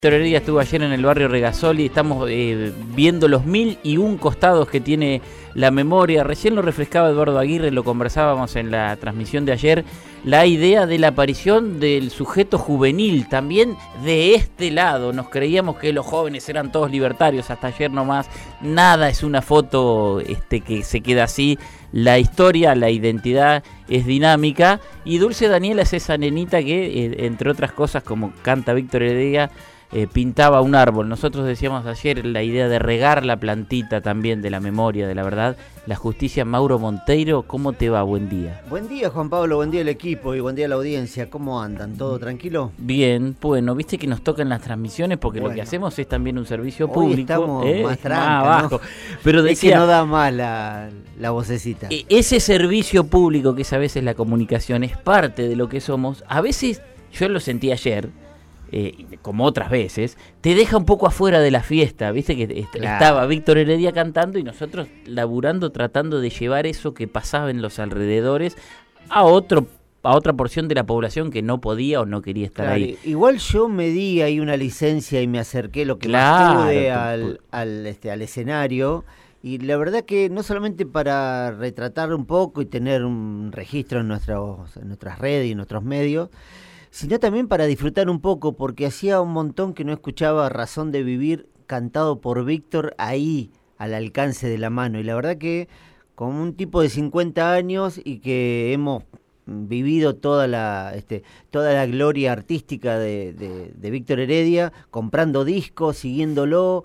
Víctor Heredia estuvo ayer en el barrio Regasoli, estamos viendo los 1001 costados que tiene la memoria. Recién lo refrescaba Eduardo Aguirre, lo conversábamos en la transmisión de ayer, la idea de la aparición del sujeto juvenil, también de este lado. Nos creíamos que los jóvenes eran todos libertarios, hasta ayer nomás. Nada es una foto que se queda así. La historia, la identidad es dinámica, y Dulce Daniela es esa nenita que, entre otras cosas, como canta Víctor Heredia, pintaba un árbol. Nosotros decíamos ayer la idea de regar la plantita también de la memoria, de la verdad, la justicia. Mauro Monteiro, ¿cómo te va? Buen día. Buen día, Juan Pablo, buen día al equipo y buen día a la audiencia. ¿Cómo andan? ¿Todo tranquilo? Bien, bueno, viste que nos tocan las transmisiones porque lo que hacemos es también un servicio público. Estamos más tranca, más abajo. ¿no? Pero decía, es que no da más la vocecita. Ese servicio público que es a veces la comunicación es parte de lo que somos. A veces, yo lo sentí ayer, como otras veces, te deja un poco afuera de la fiesta, viste que estaba Víctor Heredia cantando y nosotros laburando, tratando de llevar eso que pasaba en los alrededores a otra porción de la población que no podía o no quería estar ahí. Igual yo me di ahí una licencia y me acerqué lo que más pude al escenario, y la verdad que no solamente para retratar un poco y tener un registro en nuestras redes y en nuestros medios, sino también para disfrutar un poco, porque hacía un montón que no escuchaba Razón de Vivir cantado por Víctor ahí, al alcance de la mano. Y la verdad que con un tipo de 50 años y que hemos vivido toda la gloria artística de Víctor Heredia, comprando discos, siguiéndolo,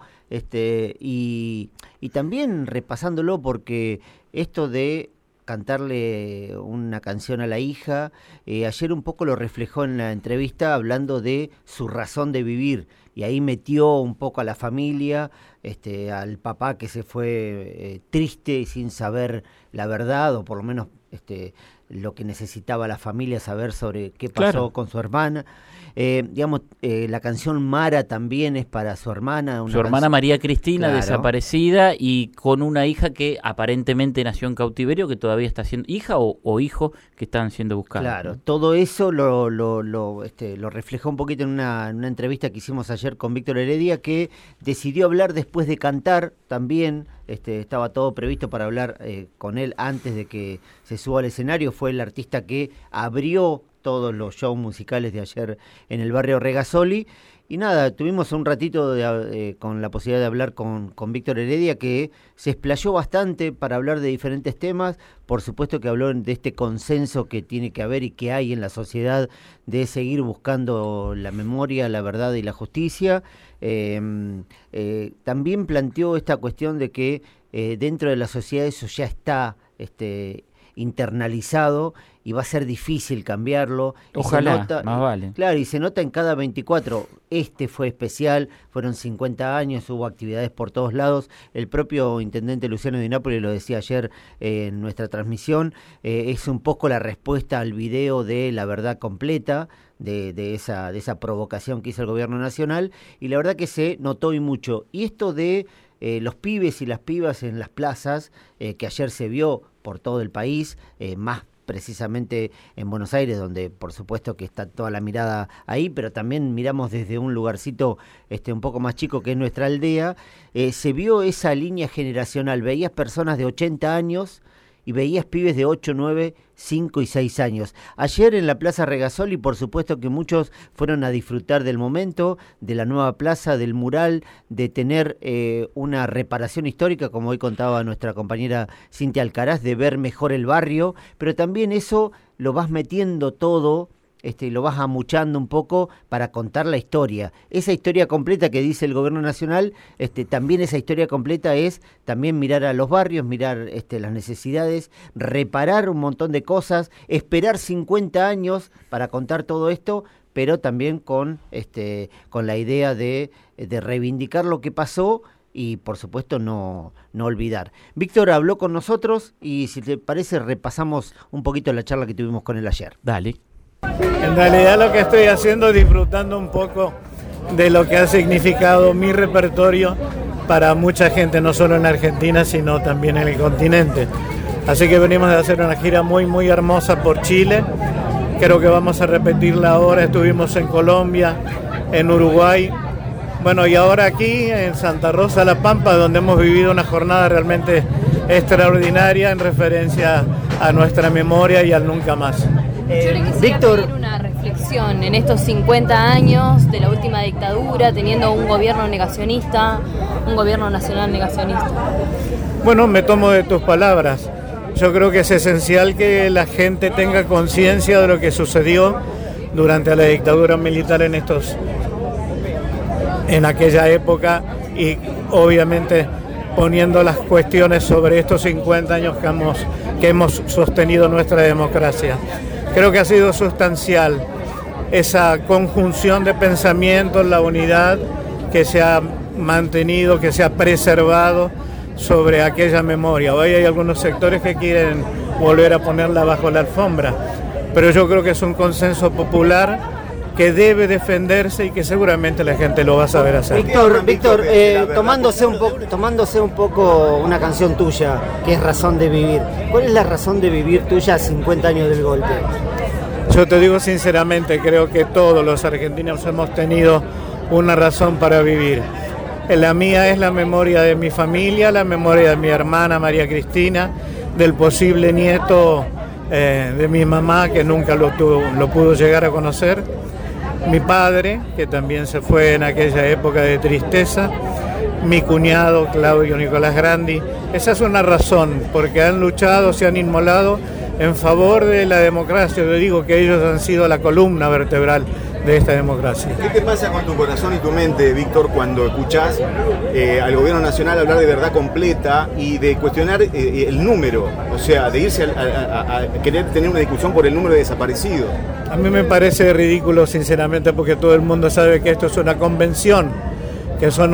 y también repasándolo, porque esto de cantarle una canción a la hija, ayer un poco lo reflejó en la entrevista hablando de su razón de vivir, y ahí metió un poco a la familia, al papá que se fue triste y sin saber la verdad, o por lo menos lo que necesitaba la familia saber sobre qué pasó con su hermana. La canción Mara también es para su hermana. Su hermana María Cristina, desaparecida, y con una hija que aparentemente nació en cautiverio, que todavía está siendo hija o hijo que están siendo buscados. Claro, todo eso lo reflejó un poquito en una entrevista que hicimos ayer con Víctor Heredia, que decidió hablar después de cantar también. Estaba todo previsto para hablar con él antes de que se suba al escenario. Fue el artista que abrió todos los shows musicales de ayer en el barrio Regasoli. Y nada, tuvimos un ratito con la posibilidad de hablar con Víctor Heredia, que se explayó bastante para hablar de diferentes temas. Por supuesto que habló de este consenso que tiene que haber y que hay en la sociedad de seguir buscando la memoria, la verdad y la justicia. También planteó esta cuestión de que dentro de la sociedad eso ya está internalizado y va a ser difícil cambiarlo. Ojalá, más vale. Claro, y se nota en cada 24. Fue especial, fueron 50 años, hubo actividades por todos lados. El propio intendente Luciano Di Napoli lo decía ayer en nuestra transmisión, es un poco la respuesta al video de La Verdad Completa, de esa provocación que hizo el gobierno nacional, y la verdad que se notó y mucho. Y esto de los pibes y las pibas en las plazas, que ayer se vio por todo el país, más precisamente en Buenos Aires, donde por supuesto que está toda la mirada ahí, pero también miramos desde un lugarcito un poco más chico que es nuestra aldea. Se vio esa línea generacional, veías personas de 80 años y veías pibes de 8, 9, 5 y 6 años. Ayer en la Plaza Regasoli, por supuesto que muchos fueron a disfrutar del momento, de la nueva plaza, del mural, de tener una reparación histórica, como hoy contaba nuestra compañera Cintia Alcaraz, de ver mejor el barrio, pero también eso lo vas metiendo todo, lo vas amuchando un poco para contar la historia. Esa historia completa que dice el gobierno nacional, también esa historia completa es también mirar a los barrios, mirar las necesidades, reparar un montón de cosas, esperar 50 años para contar todo esto, pero también con la idea de reivindicar lo que pasó y por supuesto no olvidar. Víctor habló con nosotros y si te parece repasamos un poquito la charla que tuvimos con él ayer. Dale. En realidad lo que estoy haciendo es disfrutando un poco de lo que ha significado mi repertorio para mucha gente, no solo en Argentina, sino también en el continente. Así que venimos de hacer una gira muy, muy hermosa por Chile. Creo que vamos a repetirla ahora. Estuvimos en Colombia, en Uruguay, Bueno, y ahora aquí en Santa Rosa La Pampa, donde hemos vivido una jornada realmente extraordinaria en referencia a nuestra memoria y al nunca más. Yo le quisiera Víctor, pedir una reflexión en estos 50 años de la última dictadura, teniendo un gobierno negacionista, un gobierno nacional negacionista. Bueno, me tomo de tus palabras. Yo creo que es esencial que la gente tenga conciencia de lo que sucedió durante la dictadura militar en aquella época, y obviamente poniendo las cuestiones sobre estos 50 años que hemos sostenido nuestra democracia. Creo que ha sido sustancial esa conjunción de pensamientos, la unidad que se ha mantenido, que se ha preservado sobre aquella memoria. Hoy hay algunos sectores que quieren volver a ponerla bajo la alfombra, pero yo creo que es un consenso popular que debe defenderse y que seguramente la gente lo va a saber hacer. Víctor, tomándose un poco una canción tuya, que es Razón de Vivir. ¿Cuál es la razón de vivir tuya a 50 años del golpe? Yo te digo sinceramente, creo que todos los argentinos hemos tenido una razón para vivir. La mía es la memoria de mi familia, la memoria de mi hermana María Cristina, del posible nieto de mi mamá, que nunca lo pudo llegar a conocer, mi padre, que también se fue en aquella época de tristeza, mi cuñado Claudio Nicolás Grandi. Esa es una razón, porque han luchado, se han inmolado en favor de la democracia. Yo digo que ellos han sido la columna vertebral de esta democracia. ¿Qué te pasa con tu corazón y tu mente, Víctor, cuando escuchás al gobierno nacional hablar de verdad completa y de cuestionar el número? O sea, de irse a querer tener una discusión por el número de desaparecidos. A mí me parece ridículo, sinceramente, porque todo el mundo sabe que esto es una convención, que son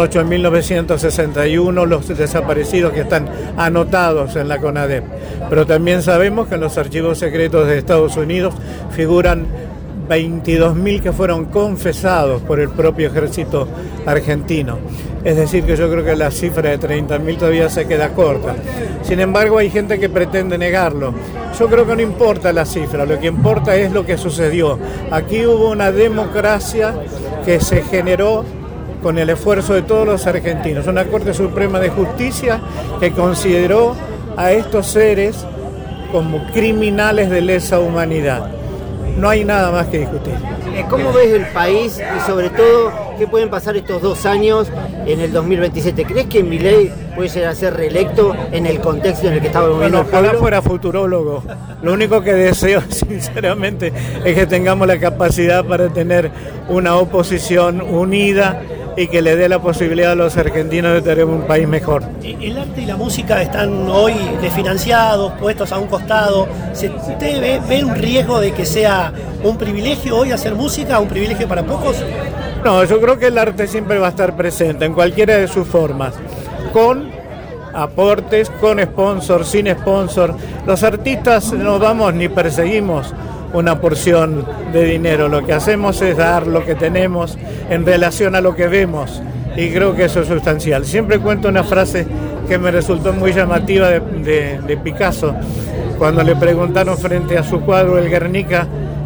8.961 los desaparecidos que están anotados en la CONADEP. Pero también sabemos que en los archivos secretos de Estados Unidos figuran 22.000 que fueron confesados por el propio ejército argentino. Es decir, que yo creo que la cifra de 30.000 todavía se queda corta. Sin embargo, hay gente que pretende negarlo. Yo creo que no importa la cifra, lo que importa es lo que sucedió. Aquí hubo una democracia que se generó con el esfuerzo de todos los argentinos. Una Corte Suprema de Justicia que consideró a estos seres como criminales de lesa humanidad. No hay nada más que discutir. ¿Cómo ves el país y sobre todo qué pueden pasar estos 2 años en el 2027? ¿Crees que Milei puede llegar a ser reelecto en el contexto en el que estaba viviendo el pueblo? Ojalá fuera futurólogo. Lo único que deseo, sinceramente, es que tengamos la capacidad para tener una oposición unida y que le dé la posibilidad a los argentinos de tener un país mejor. El arte y la música están hoy desfinanciados, puestos a un costado. ¿Usted ve un riesgo de que sea un privilegio hoy hacer música, un privilegio para pocos? No, yo creo que el arte siempre va a estar presente en cualquiera de sus formas, con aportes, con sponsor, sin sponsor. Los artistas no vamos ni perseguimos una porción de dinero, lo que hacemos es dar lo que tenemos en relación a lo que vemos, y creo que eso es sustancial. Siempre cuento una frase que me resultó muy llamativa de Picasso, cuando le preguntaron frente a su cuadro El Guernica,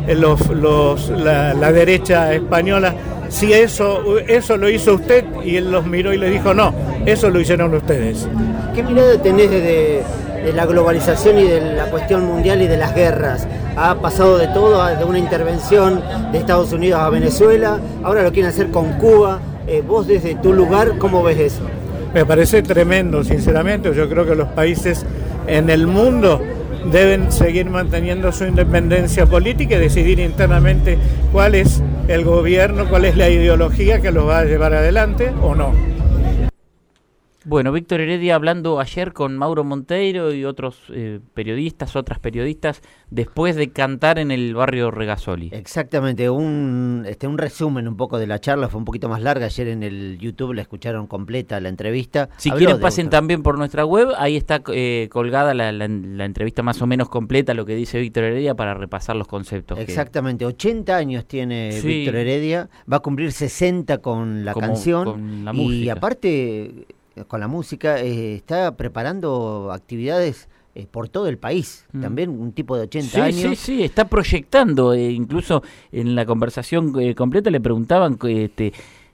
la derecha española, si eso lo hizo usted, y él los miró y le dijo no, eso lo hicieron ustedes. ¿Qué mirada tenés de la globalización y de la cuestión mundial y de las guerras? Ha pasado de todo, de una intervención de Estados Unidos a Venezuela, ahora lo quieren hacer con Cuba. Vos desde tu lugar, ¿cómo ves eso? Me parece tremendo, sinceramente. Yo creo que los países en el mundo deben seguir manteniendo su independencia política y decidir internamente cuál es el gobierno, cuál es la ideología que los va a llevar adelante o no. Bueno, Víctor Heredia hablando ayer con Mauro Monteiro y otros otras periodistas, después de cantar en el barrio Regasoli. Exactamente, un resumen un poco de la charla, fue un poquito más larga, ayer en el YouTube la escucharon completa la entrevista. Si quieren pasen también por nuestra web, ahí está colgada la entrevista más o menos completa, lo que dice Víctor Heredia, para repasar los conceptos. Exactamente, 80 años tiene Víctor Heredia, va a cumplir 60 con la canción, con la música. Y aparte con la música está preparando actividades por todo el país, también un tipo de 80 años. Sí, está proyectando, incluso en la conversación completa le preguntaban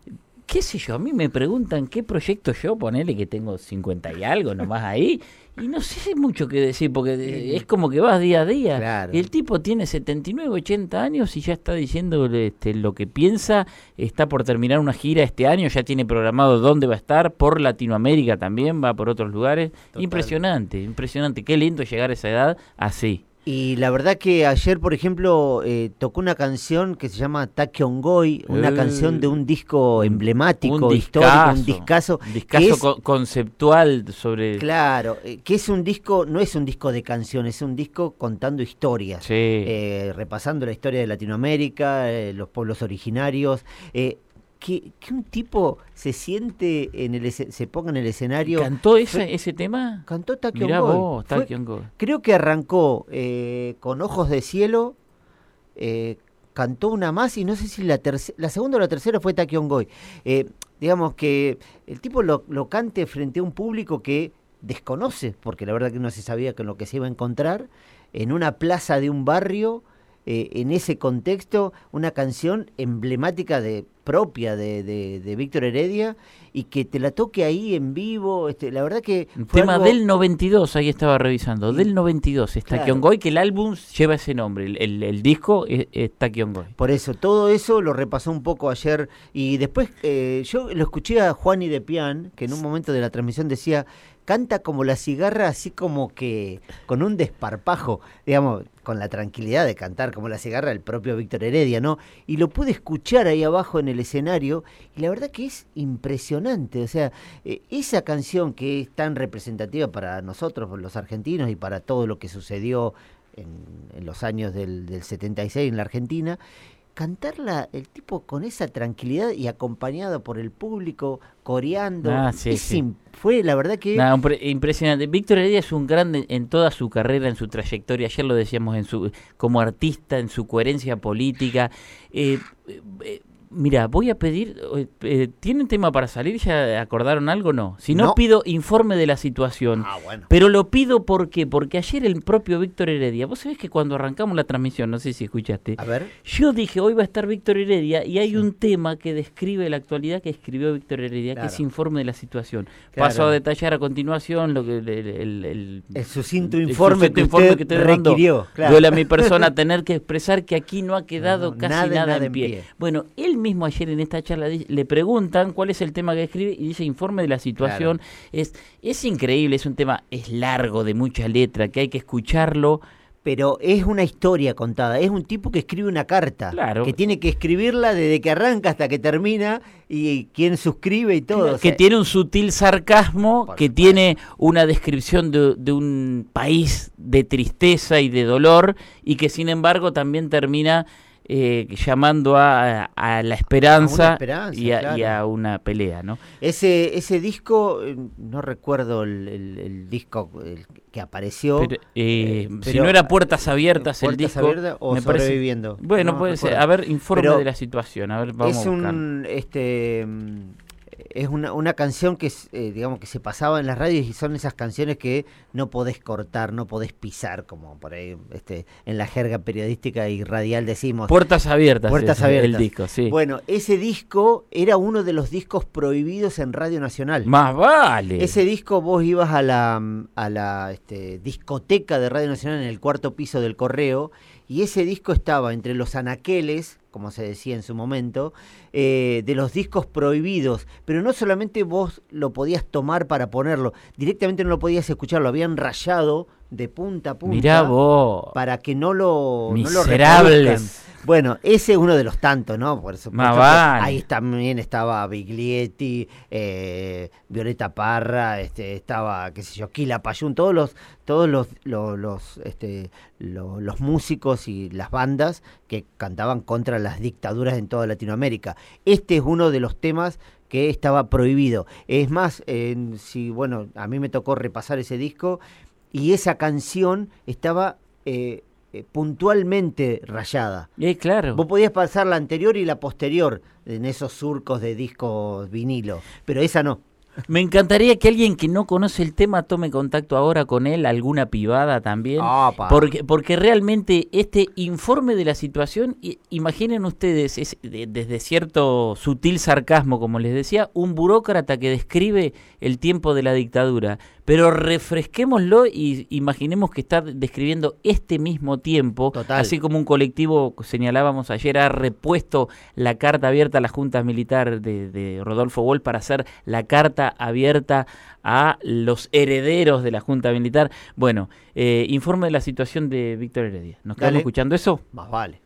qué sé yo, a mí me preguntan qué proyecto yo, ponele que tengo 50 y algo nomás ahí, y no sé mucho qué decir, porque es como que vas día a día. Claro. Y el tipo tiene 79, 80 años y ya está diciendo lo que piensa, está por terminar una gira este año, ya tiene programado dónde va a estar, por Latinoamérica también, va por otros lugares. Total. Impresionante, qué lindo llegar a esa edad así. Y la verdad que ayer, por ejemplo, tocó una canción que se llama Takyongoi, una canción de un disco emblemático, histórico, un discazo. Conceptual sobre... Claro, que es un disco, no es un disco de canciones, es un disco contando historias, Sí. Repasando la historia de Latinoamérica, los pueblos originarios. Que un tipo se siente se ponga en el escenario. ¿Cantó ese tema? Cantó Mirá Takyongoi. vos, Takyongoi. Creo que arrancó con Ojos de Cielo, cantó una más y no sé si la segunda o la tercera fue Takyongoi. Digamos que el tipo lo cante frente a un público que desconoce, porque la verdad que no se sabía con lo que se iba a encontrar, en una plaza de un barrio, en ese contexto, una canción emblemática propia de Víctor Heredia, y que te la toque ahí en vivo, la verdad que Un fue tema algo... del 92, ahí estaba revisando, del 92 es Claro. Takyongoi, que el álbum lleva ese nombre, el disco es Takyongoi. Por eso, todo eso lo repasó un poco ayer, y después yo lo escuché a Juani de Pian, que en un momento de la transmisión decía, canta como la cigarra, así como que con un desparpajo, digamos, con la tranquilidad de cantar como la cigarra el propio Víctor Heredia, ¿no? Y lo pude escuchar ahí abajo en el escenario, y la verdad que es impresionante, o sea, esa canción que es tan representativa para nosotros, los argentinos, y para todo lo que sucedió en los años del 76 en la Argentina, cantarla el tipo con esa tranquilidad y acompañado por el público coreando, fue la verdad que... Impresionante. Víctor Heredia es un grande en toda su carrera, en su trayectoria, ayer lo decíamos, como artista, en su coherencia política. Mira, voy a pedir, ¿tienen tema para salir? ¿Ya acordaron algo? No. Si no, pido informe de la situación. Bueno. Pero lo pido ¿por qué? Porque ayer el propio Víctor Heredia, vos sabés que cuando arrancamos la transmisión, no sé si escuchaste, A ver. yo dije, hoy va a estar Víctor Heredia, y hay un tema que describe la actualidad que escribió Víctor Heredia, Claro. que es informe de la situación. Claro. Paso a detallar a continuación lo que el sucinto informe que usted estoy dando. requirió. Claro. Duele a mi persona tener que expresar que aquí no ha quedado No, casi nada en en pie. pie. Bueno, él mismo ayer en esta charla le preguntan cuál es el tema que escribe y dice informe de la situación. Claro. Es increíble, es largo, de mucha letra, que hay que escucharlo. Pero es una historia contada, es un tipo que escribe una carta, Claro. que tiene que escribirla desde que arranca hasta que termina, y quién suscribe y todo. Claro, o sea, que tiene un sutil sarcasmo, que tiene una descripción de un país de tristeza y de dolor, y que sin embargo también termina llamando a la esperanza, claro. y a una pelea, ¿no? Ese disco, no recuerdo el disco que apareció. Pero, si no era Puertas Abiertas el disco, Abiertas o me parece. Sobreviviendo. Bueno, no puede recuerdo. ser. A ver, informe Pero de la situación. A ver, vamos es a buscar. Es una canción que digamos que se pasaba en las radios, y son esas canciones que no podés cortar, no podés pisar, como por ahí en la jerga periodística y radial decimos. Puertas Abiertas. Puertas Abiertas. El disco, sí. Bueno, ese disco era uno de los discos prohibidos en Radio Nacional. Más vale. Ese disco vos ibas a la discoteca de Radio Nacional en el cuarto piso del Correo, y ese disco estaba entre los anaqueles, como se decía en su momento, de los discos prohibidos. Pero no solamente vos lo podías tomar para ponerlo, directamente no lo podías escuchar, lo habían rayado de punta a punta. Mirá vos. Para que no lo Miserables. reproduzcan. Bueno, ese es uno de los tantos, ¿no? Por supuesto, vale. ahí también estaba Biglietti, Violeta Parra, estaba, qué sé yo, Quilapayún, todos los músicos y las bandas que cantaban contra las dictaduras en toda Latinoamérica. Este es uno de los temas que estaba prohibido. Es más, a mí me tocó repasar ese disco, y esa canción estaba puntualmente rayada. Claro. Vos podías pasar la anterior y la posterior en esos surcos de discos vinilo, pero esa no. Me encantaría que alguien que no conoce el tema tome contacto ahora con él, alguna pibada también, porque realmente este informe de la situación, imaginen ustedes, desde cierto sutil sarcasmo, como les decía, un burócrata que describe el tiempo de la dictadura, pero refresquémoslo y imaginemos que está describiendo este mismo tiempo, Total. Así como un colectivo, señalábamos ayer, ha repuesto la carta abierta a la Junta Militar de Rodolfo Wall para hacer la carta abierta a los herederos de la Junta Militar. Bueno, informe de la situación de Víctor Heredia. ¿Nos quedamos escuchando eso? Más vale.